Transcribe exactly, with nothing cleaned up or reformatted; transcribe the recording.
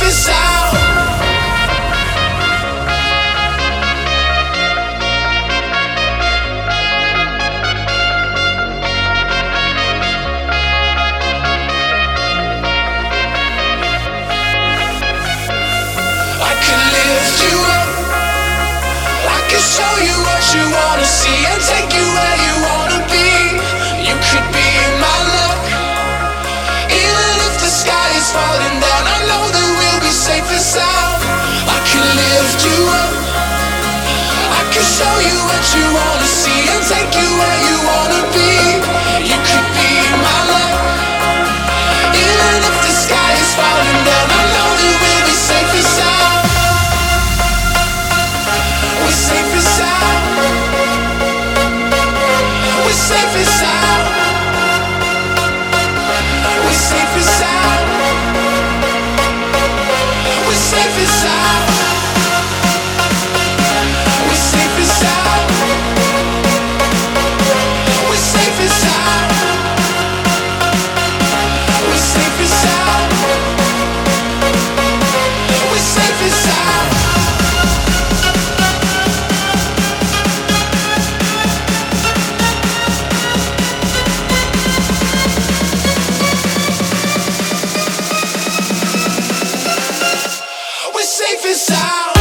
and sound. I can lift you up. I can show you what you wanna see and take you where you wanna be. You could be my luck. Even if the sky is falling down, I know that we'll be safe and sound. I can lift you up. I can show you what you wanna see and take you where you wanna be. You could be my luck. Even if the sky is falling down, I know that we'll be safe and sound. We're safe and sound. We're safe and sound. We're safe and sound. We're safe and sound. We're safe and sound. We're safe and sound. We're safe and sound. We're safe and sound. We're safe and sound.